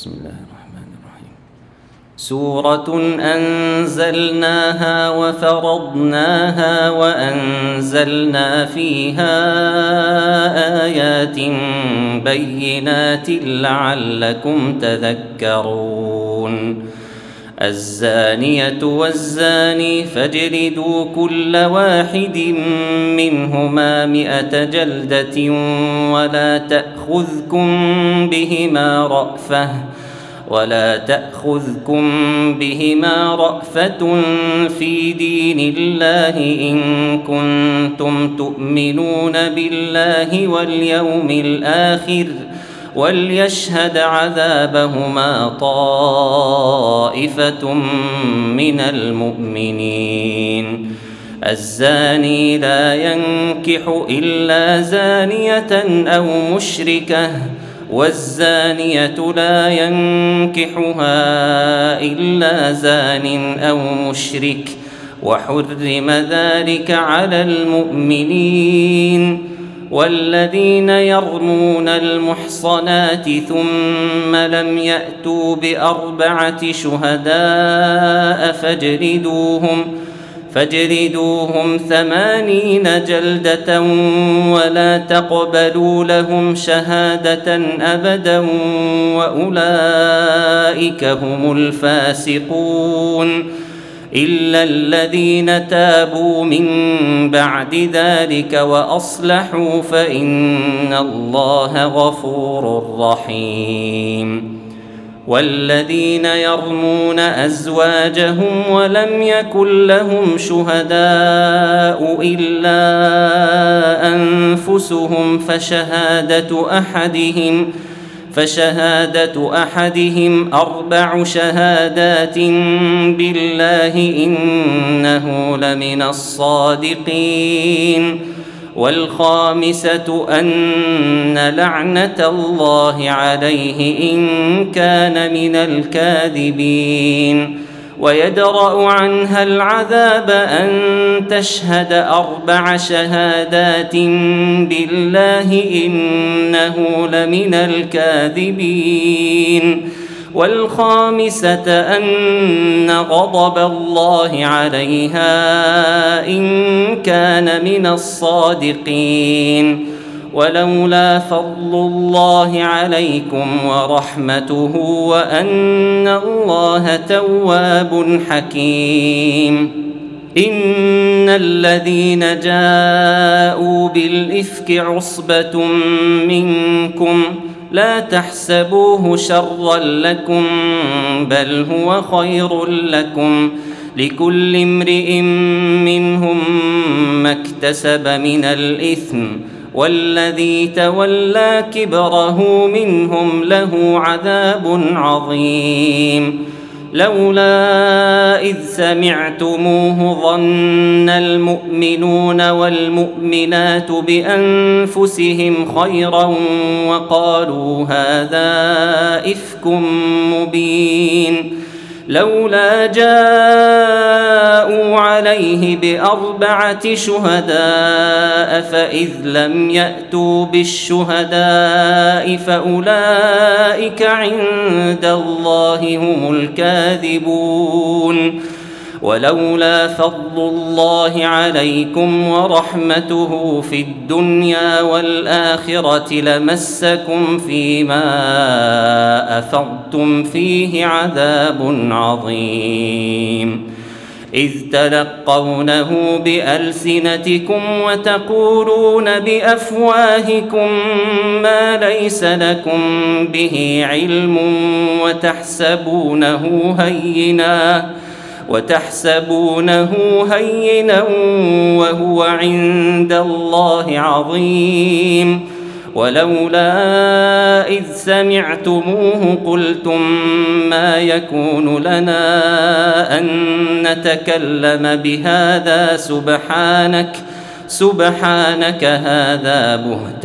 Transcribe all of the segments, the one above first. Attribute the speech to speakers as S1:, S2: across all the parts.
S1: بسم الله الرحمن الرحيم. سورة أنزلناها وفرضناها وأنزلنا فيها آيات بينات لعلكم تذكرون. الزانية والزاني فاجلدوا كل واحد منهما 100 جلدة ولا تأخذكم بهما رأفة في دين الله إن كنتم تؤمنون بالله واليوم الآخر وليشهد عذابهما طائفة من المؤمنين. الزاني لا ينكح إلا زانية أو مشركة والزانية لا ينكحها إلا زان أو مشرك وحرم ذلك على المؤمنين. والذين يرمون المحصنات ثم لم يأتوا ب4 شهداء فاجلدوهم 80 جلدة ولا تقبلوا لهم شهادة أبدا وأولئك هم الفاسقون إلا الذين تابوا من بعد ذلك وأصلحوا فإن الله غفور رحيم. والذين يرمون أزواجهم ولم يكن لهم شهداء إلا أنفسهم فشهادة أحدهم 4 شهادات بالله إنه لمن الصادقين. والخامسة أن لعنة الله عليه إن كان من الكاذبين. ويدرأ عنها العذاب أن تشهد 4 شهادات بالله إنه لمن الكاذبين. والخامسة أن غضب الله عليها إن كان من الصادقين. ولولا فضل الله عليكم ورحمته وأن الله تواب حكيم. إن الذين جاءوا بالإفك عصبة منكم لا تحسبوه شرا لكم بل هو خير لكم لكل امرئ منهم ما اكتسب من الإثم والذي تولى كبره منهم له عذاب عظيم. لولا إذ سمعتموه ظن المؤمنون والمؤمنات بأنفسهم خيرا وقالوا هذا إفك مبين. لولا جاءوا عليه ب4 شهداء فإذ لم يأتوا بالشهداء فأولئك عند الله هم الكاذبون. ولولا فضل الله عليكم ورحمته في الدنيا والآخرة لمسكم فيما أفضتم فيه عذاب عظيم. إذ تلقونه بألسنتكم وتقولون بأفواهكم ما ليس لكم به علم وتحسبونه هينا وهو عند الله عظيم. ولولا إذ سمعتموه قلتم ما يكون لنا أن نتكلم بهذا سبحانك هذا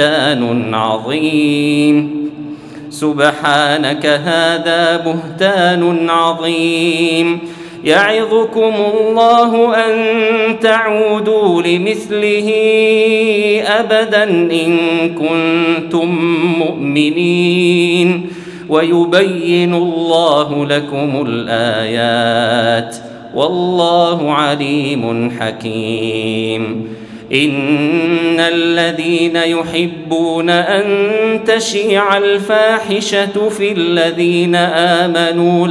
S1: بهتان عظيم. يعظكم الله أن تعودوا لمثله أبدا إن كنتم مؤمنين ويبين الله لكم الآيات والله عليم حكيم. إن الذين يحبون أن تشيع الفاحشة في الذين آمنوا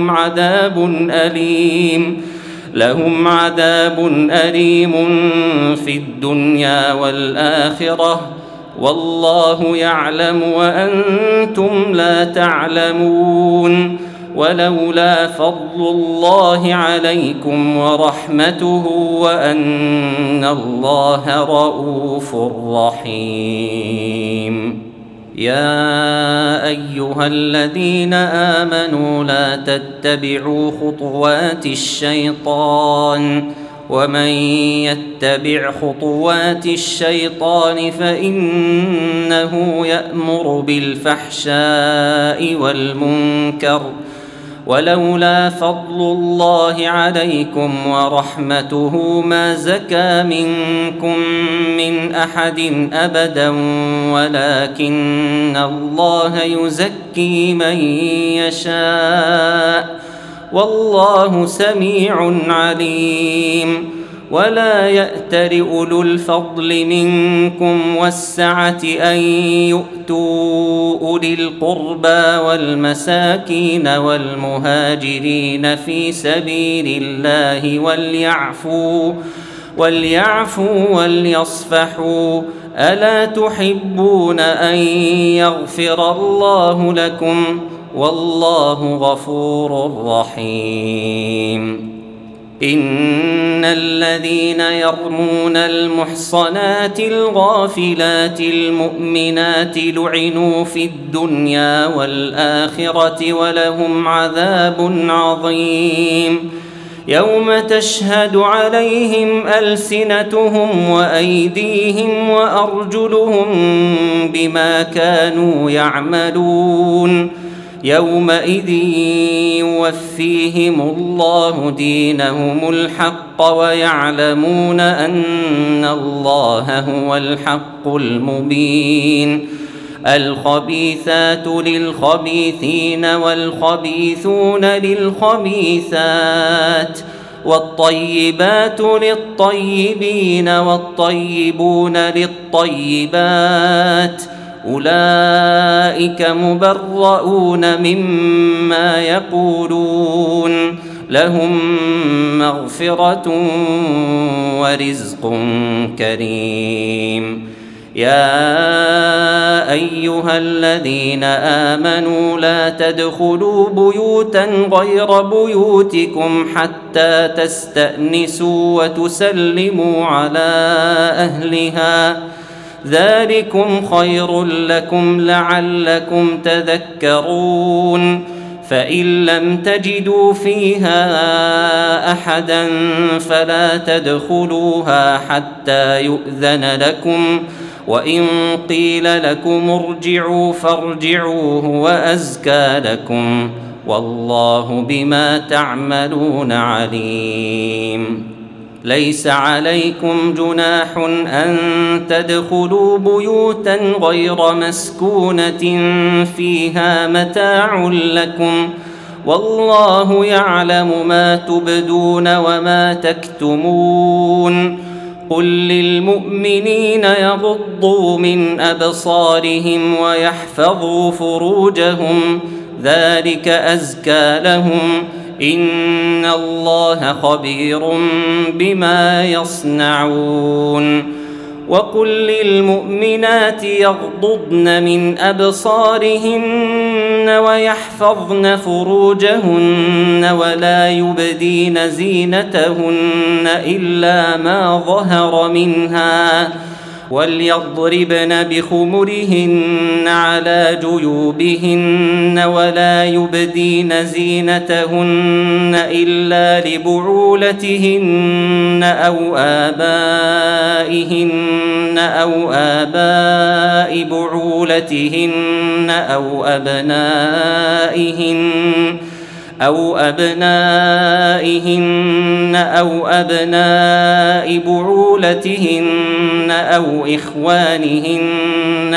S1: لهم عذاب أليم في الدنيا والآخرة والله يعلم وأنتم لا تعلمون. ولولا فضل الله عليكم ورحمته وأن الله رؤوف رحيم. يا أيها الذين آمنوا لا تتبعوا خطوات الشيطان ومن يتبع خطوات الشيطان فإنه يأمر بالفحشاء والمنكر ولولا فضل الله عليكم ورحمته ما زكى منكم من أحد أبدا ولكن الله يزكي من يشاء والله سميع عليم. ولا يأتل أولو الفضل منكم والسعة أن يؤتوا أولي القربى والمساكين والمهاجرين في سبيل الله وليعفوا وليصفحوا ألا تحبون أن يغفر الله لكم والله غفور رحيم. إن الذين يرمون المحصنات الغافلات المؤمنات لعنوا في الدنيا والآخرة ولهم عذاب عظيم. يوم تشهد عليهم ألسنتهم وأيديهم وأرجلهم بما كانوا يعملون يومئذ يوفيهم الله دينهم الحق ويعلمون أن الله هو الحق المبين. الخبيثات للخبيثين والخبيثون للخبيثات والطيبات للطيبين والطيبون للطيبات أولئك مبرؤون مما يقولون لهم مغفرة ورزق كريم. يا أيها الذين آمنوا لا تدخلوا بيوتا غير بيوتكم حتى تستأنسوا وتسلموا على أهلها ذلكم خير لكم لعلكم تذكرون. فإن لم تجدوا فيها أحدا فلا تدخلوها حتى يؤذن لكم وإن قيل لكم ارجعوا فارجعوا هو أزكى لكم والله بما تعملون عليم. ليس عليكم جناح أن تدخلوا بيوتا غير مسكونة فيها متاع لكم والله يعلم ما تبدون وما تكتمون. قل للمؤمنين يغضوا من أبصارهم ويحفظوا فروجهم ذلك أزكى لهم إن الله خبير بما يصنعون. وقل للمؤمنات يغضضن من أبصارهن ويحفظن فروجهن ولا يبدين زينتهن إلا ما ظهر منها وليضربن بخمرهن على جيوبهن ولا يبدين زينتهن إلا لبعولتهن أو آباء بعولتهن أو أبنائهن أو أبناء بعولتهن أو إخوانهن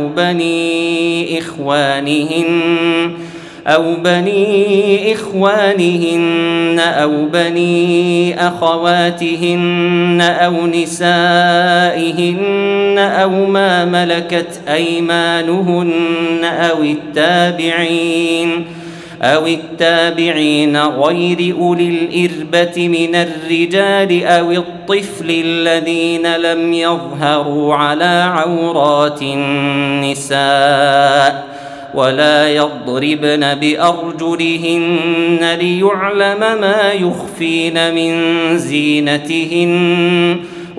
S1: أو بني إخوانهن أو بني أخواتهن أو نسائهن أو ما ملكت أيمانهن أو التابعين غير أولي الإربة من الرجال أو الطفل الذين لم يظهروا على عورات النساء ولا يضربن بأرجلهن ليعلم ما يخفين من زينتهن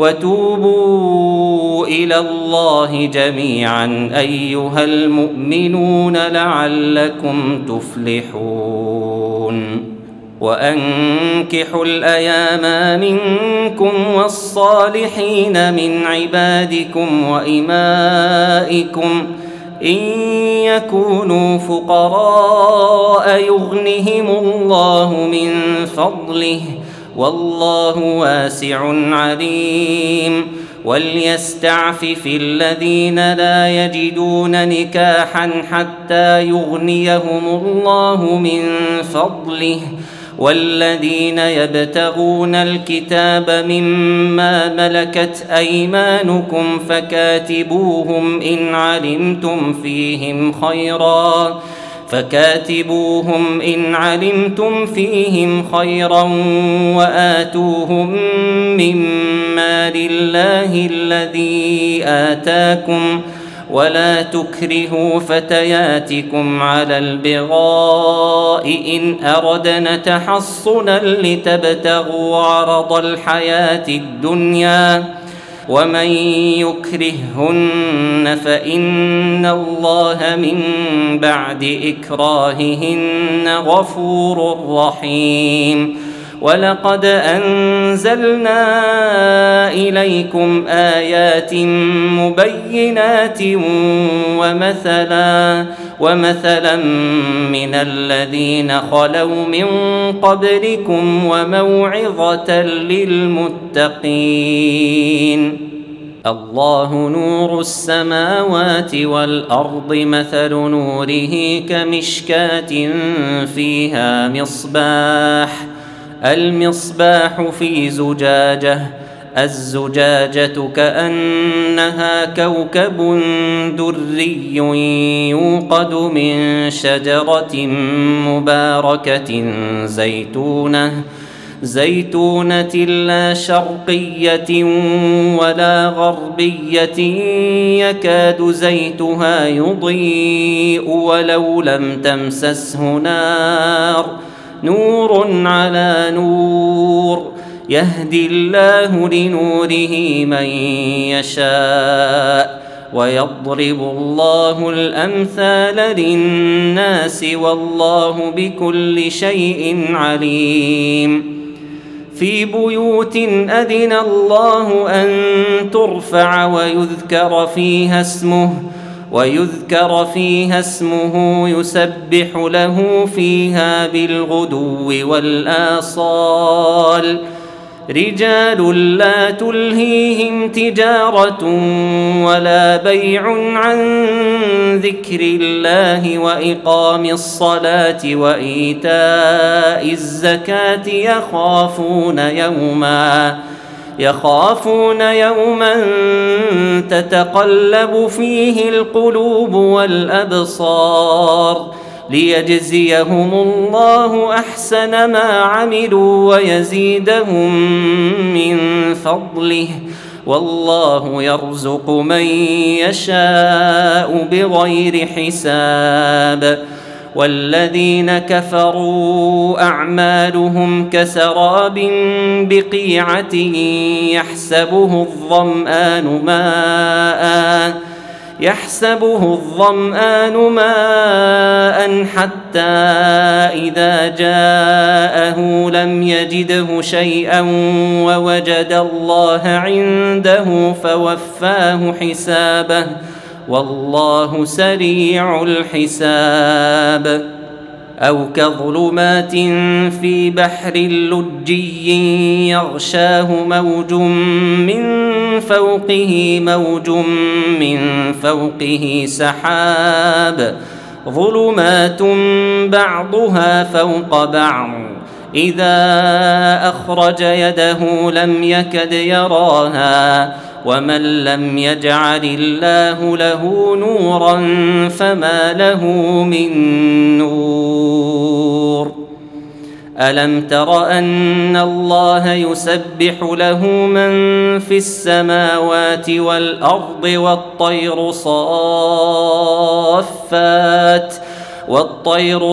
S1: وتوبوا إلى الله جميعا أيها المؤمنون لعلكم تفلحون وأنكحوا الأيام منكم والصالحين من عبادكم وإمائكم إن يكونوا فقراء يغنهم الله من فضله والله واسع عليم وليستعفف الذين لا يجدون نكاحا حتى يغنيهم الله من فضله والذين يبتغون الكتاب مما ملكت أيمانكم فكاتبوهم إن علمتم فيهم خيرا وآتوهم من مال الله الذي آتاكم ولا تكرهوا فتياتكم على البغاء إن أردنا تحصنا لتبتغوا عرض الحياة الدنيا ومن يكرههن فإن الله من بعد إكراههن غفور رحيم ولقد أنزلنا إليكم آيات مبينات ومثلا من الذين خلوا من قبلكم وموعظة للمتقين الله نور السماوات والأرض مثل نوره كمشكاة فيها المصباح في زجاجة الزجاجة كأنها كوكب دري يوقد من شجرة مباركة زيتونة لا شرقية ولا غربية يكاد زيتها يضيء ولو لم تمسسه نور على نور يهدي الله لنوره من يشاء ويضرب الله الأمثال للناس والله بكل شيء عليم في بيوت أذن الله أن ترفع ويذكر فيها اسمه يسبح له فيها بالغدو والآصال رجال لا تلهيهم تجارة ولا بيع عن ذكر الله وإقام الصلاة وإيتاء الزكاة يخافون يوما تتقلب فيه القلوب والأبصار ليجزيهم الله أحسن ما عملوا ويزيدهم من فضله والله يرزق من يشاء بغير حساب والذين كفروا أعمالهم كسراب بقيعة يحسبه الظمآن ماء حتى إذا جاءه لم يجده شيئا ووجد الله عنده فوفاه حسابه والله سريع الحساب أو كظلمات في بحر لجي يغشاه موج من فوقه سحاب ظلمات بعضها فوق بعض إذا أخرج يده لم يكد يراها ومن لم يجعل الله له نورا فما له من نور ألم تر أن الله يسبح له من في السماوات والأرض والطير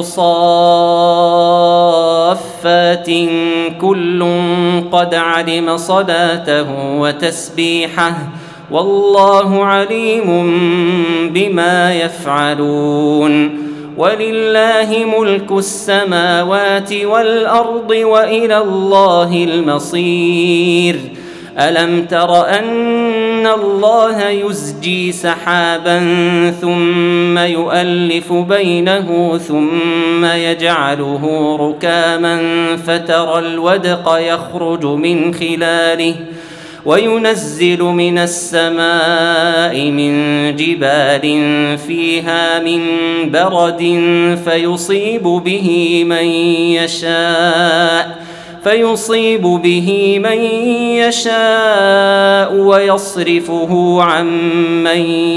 S1: صافات كل قد علم صلاته وتسبيحه والله عليم بما يفعلون ولله ملك السماوات والأرض وإلى الله المصير ألم تر أن الله يزجي سحابا ثم يؤلف بينه ثم يجعله ركاما فترى الودق يخرج من خلاله وينزل من السماء من جبال فيها من برد فيصيب به من يشاء ويصرفه عن من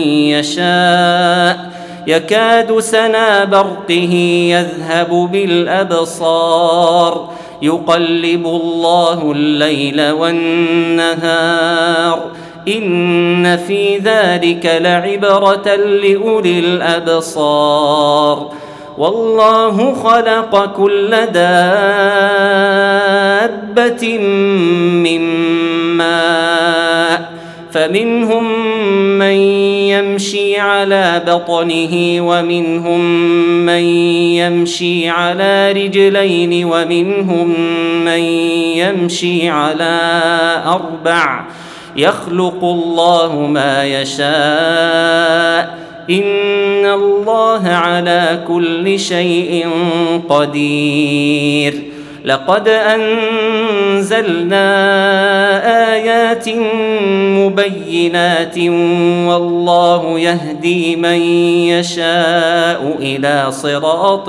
S1: يشاء يكاد سنا برقه يذهب بالأبصار يقلب الله الليل والنهار إن في ذلك لعبرة لأولي الأبصار والله خلق كل دابة من ماء فمنهم من يمشي على بطنه ومنهم من يمشي على رجلين ومنهم من يمشي على أربع يخلق الله ما يشاء إن الله على كل شيء قدير لقد أنزلنا آيات مبينات والله يهدي من يشاء إلى صراط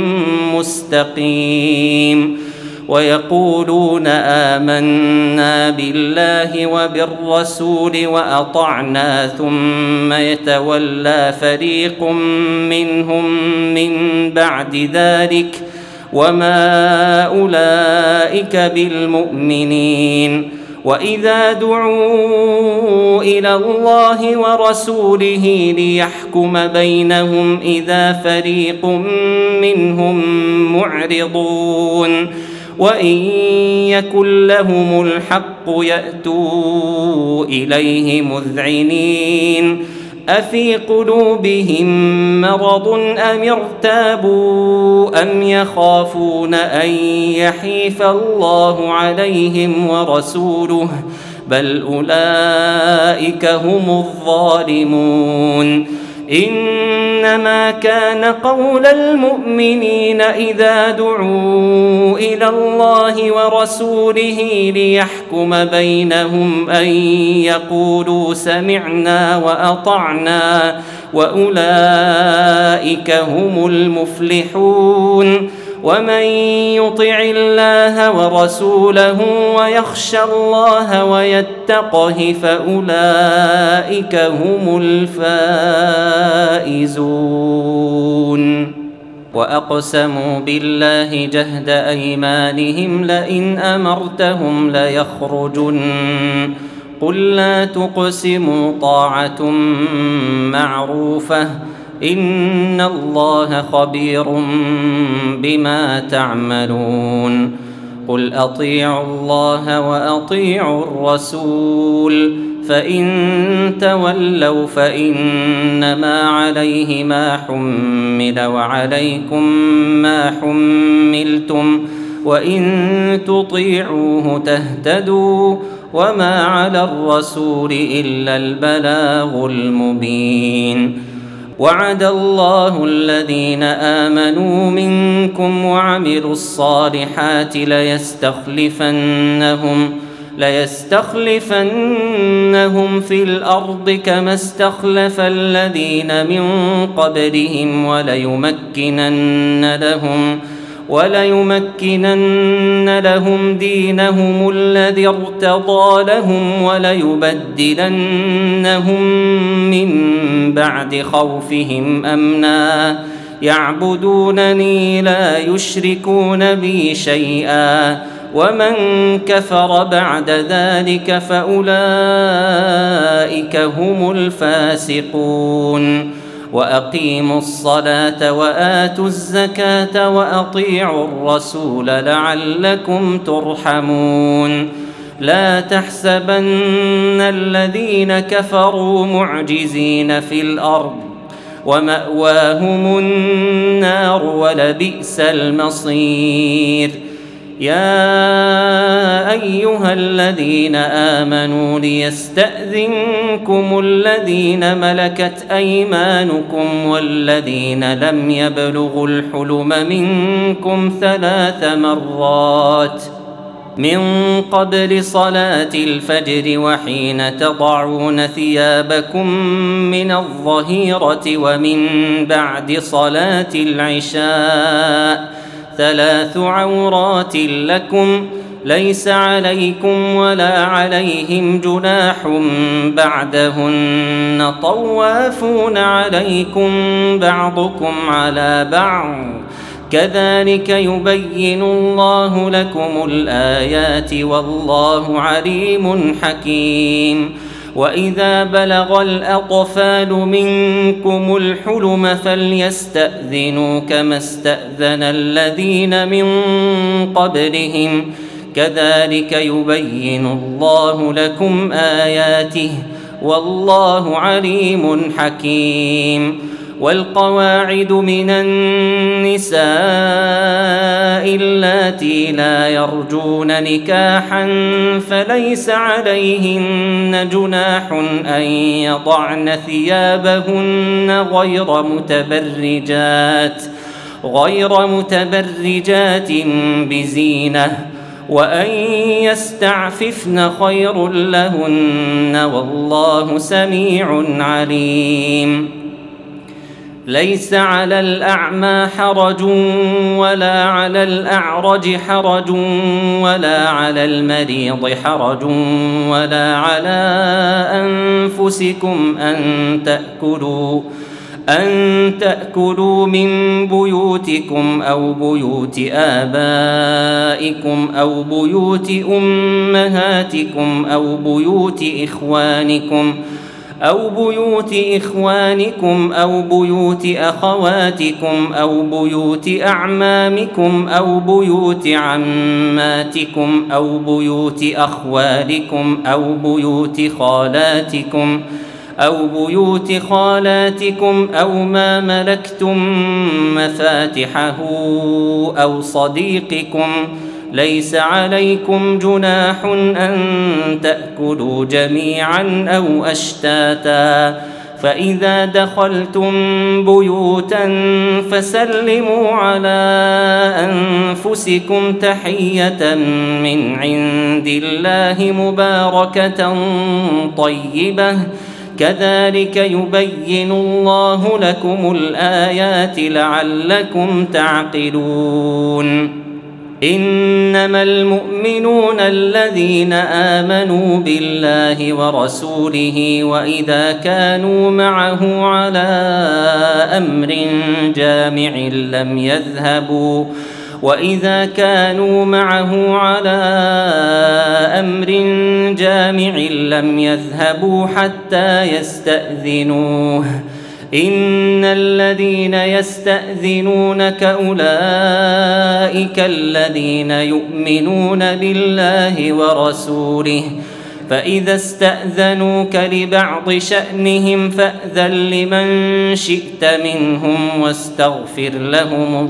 S1: مستقيم ويقولون آمنا بالله وبالرسول وأطعنا ثم يتولى فريق منهم من بعد ذلك وما أولئك بالمؤمنين وإذا دعوا إلى الله ورسوله ليحكم بينهم إذا فريق منهم معرضون وإن يكن لهم الحق يأتوا إليه مذعنين أفي قلوبهم مرض أم ارتابوا أم يخافون أن يحيف الله عليهم ورسوله بل أولئك هم الظالمون إنما كان قول المؤمنين إذا دعوا إلى الله ورسوله ليحكم بينهم أن يقولوا سمعنا وأطعنا وأولئك هم المفلحون ومن يطع الله ورسوله ويخشى الله ويتقه فأولئك هم الفائزون وأقسموا بالله جهد أيمانهم لئن أمرتهم ليخرجن قل لا تقسموا طاعة معروفة إن الله خبير بما تعملون قل أطيعوا الله وأطيعوا الرسول فإن تولوا فإنما عليه ما حمل وعليكم ما حملتم وإن تطيعوه تهتدوا وما على الرسول إلا البلاغ المبين وعد الله الذين آمنوا منكم وعملوا الصالحات ليستخلفنهم في الأرض كما استخلف الذين من قبلهم وليمكنن لهم دينهم الذي ارتضى لهم وليبدلنهم من بعد خوفهم أمنا يعبدونني لا يشركون بي شيئا ومن كفر بعد ذلك فأولئك هم الفاسقون وأقيموا الصلاة وآتوا الزكاة وأطيعوا الرسول لعلكم ترحمون لا تحسبن الذين كفروا معجزين في الأرض ومأواهم النار ولبئس المصير يا أيها الذين آمنوا ليستأذنكم الذين ملكت أيمانكم والذين لم يبلغوا الحلم منكم 3 مرات من قبل صلاة الفجر وحين تضعون ثيابكم من الظهيرة ومن بعد صلاة العشاء 3 عورات لكم ليس عليكم ولا عليهم جناح بعدهن طوافون عليكم بعضكم على بعض كذلك يبين الله لكم الآيات والله عليم حكيم وإذا بلغ الأطفال منكم الحلم فليستأذنوا كما استأذن الذين من قبلهم كذلك يبين الله لكم آياته والله عليم حكيم والقواعد من النساء اللاتي لا يرجون نكاحا فليس عليهن جناح أن يضعن ثيابهن غير متبرجات بزينة وأن يستعففن خير لهن والله سميع عليم ليس على الأعمى حرج ولا على الأعرج حرج ولا على المريض حرج ولا على أنفسكم أن تأكلوا من بيوتكم أو بيوت آبائكم أو بيوت أمهاتكم أو بيوت إخوانكم أو بيوت أخواتكم أو بيوت أعمامكم أو بيوت عماتكم أو بيوت أخوالكم أو بيوت خالاتكم أو ما ملكتم مفاتحه أو صديقكم ليس عليكم جناح أن تأكلوا جميعا أو أشتاتا فإذا دخلتم بيوتا فسلموا على أنفسكم تحية من عند الله مباركة طيبة كذلك يبين الله لكم الآيات لعلكم تعقلون إنما المؤمنون الذين آمنوا بالله ورسوله وإذا كانوا معه على أمر جامع لم يذهبوا حتى يستأذنوه إن الذين يستأذنونك أولئك الذين يؤمنون بالله ورسوله فإذا استأذنوك لبعض شأنهم فأذن لمن شئت منهم واستغفر لهم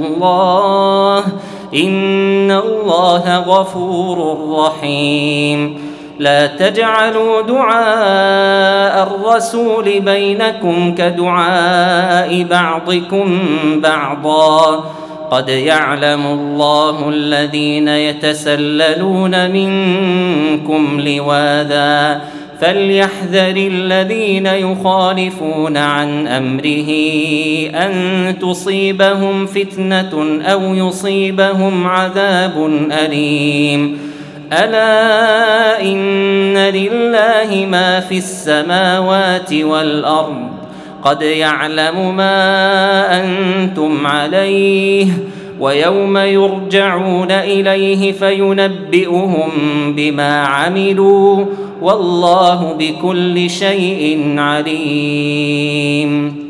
S1: الله إن الله غفور رحيم لا تجعلوا دعاء الرسول بينكم كدعاء بعضكم بعضا قد يعلم الله الذين يتسللون منكم لواذا فليحذر الذين يخالفون عن أمره أن تصيبهم فتنة أو يصيبهم عذاب أليم ألا إن لله ما في السماوات والأرض قد يعلم ما أنتم عليه ويوم يرجعون إليه فينبئهم بما عملوا والله بكل شيء عليم.